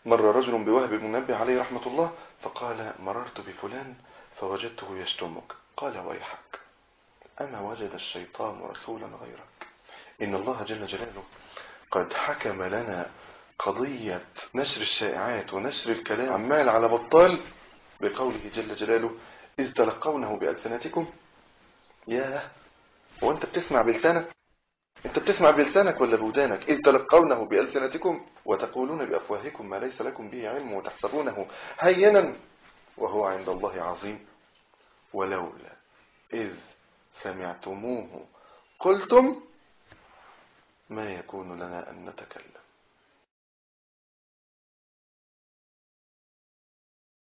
مر رجل بوهب بن منبه عليه رحمة الله فقال: مررت بفلان فوجدته يشتمك. قال: ويحك، أما وجد الشيطان رسولا غيرك؟ إن الله جل جلاله قد حكم لنا قضية نشر الشائعات ونشر الكلام عمال على بطال بقوله جل جلاله: إذ تلقونه بألسنتكم. ياه، وانت بتسمع بلسانك؟ انت بتسمع بلسانك ولا بودانك؟ إذ تلقونه بألسنتكم وتقولون بأفواهكم ما ليس لكم به علم وتحسبونه هينا وهو عند الله عظيم. ولولا إذ سمعتموه قلتم ما يكون لنا أن نتكلم.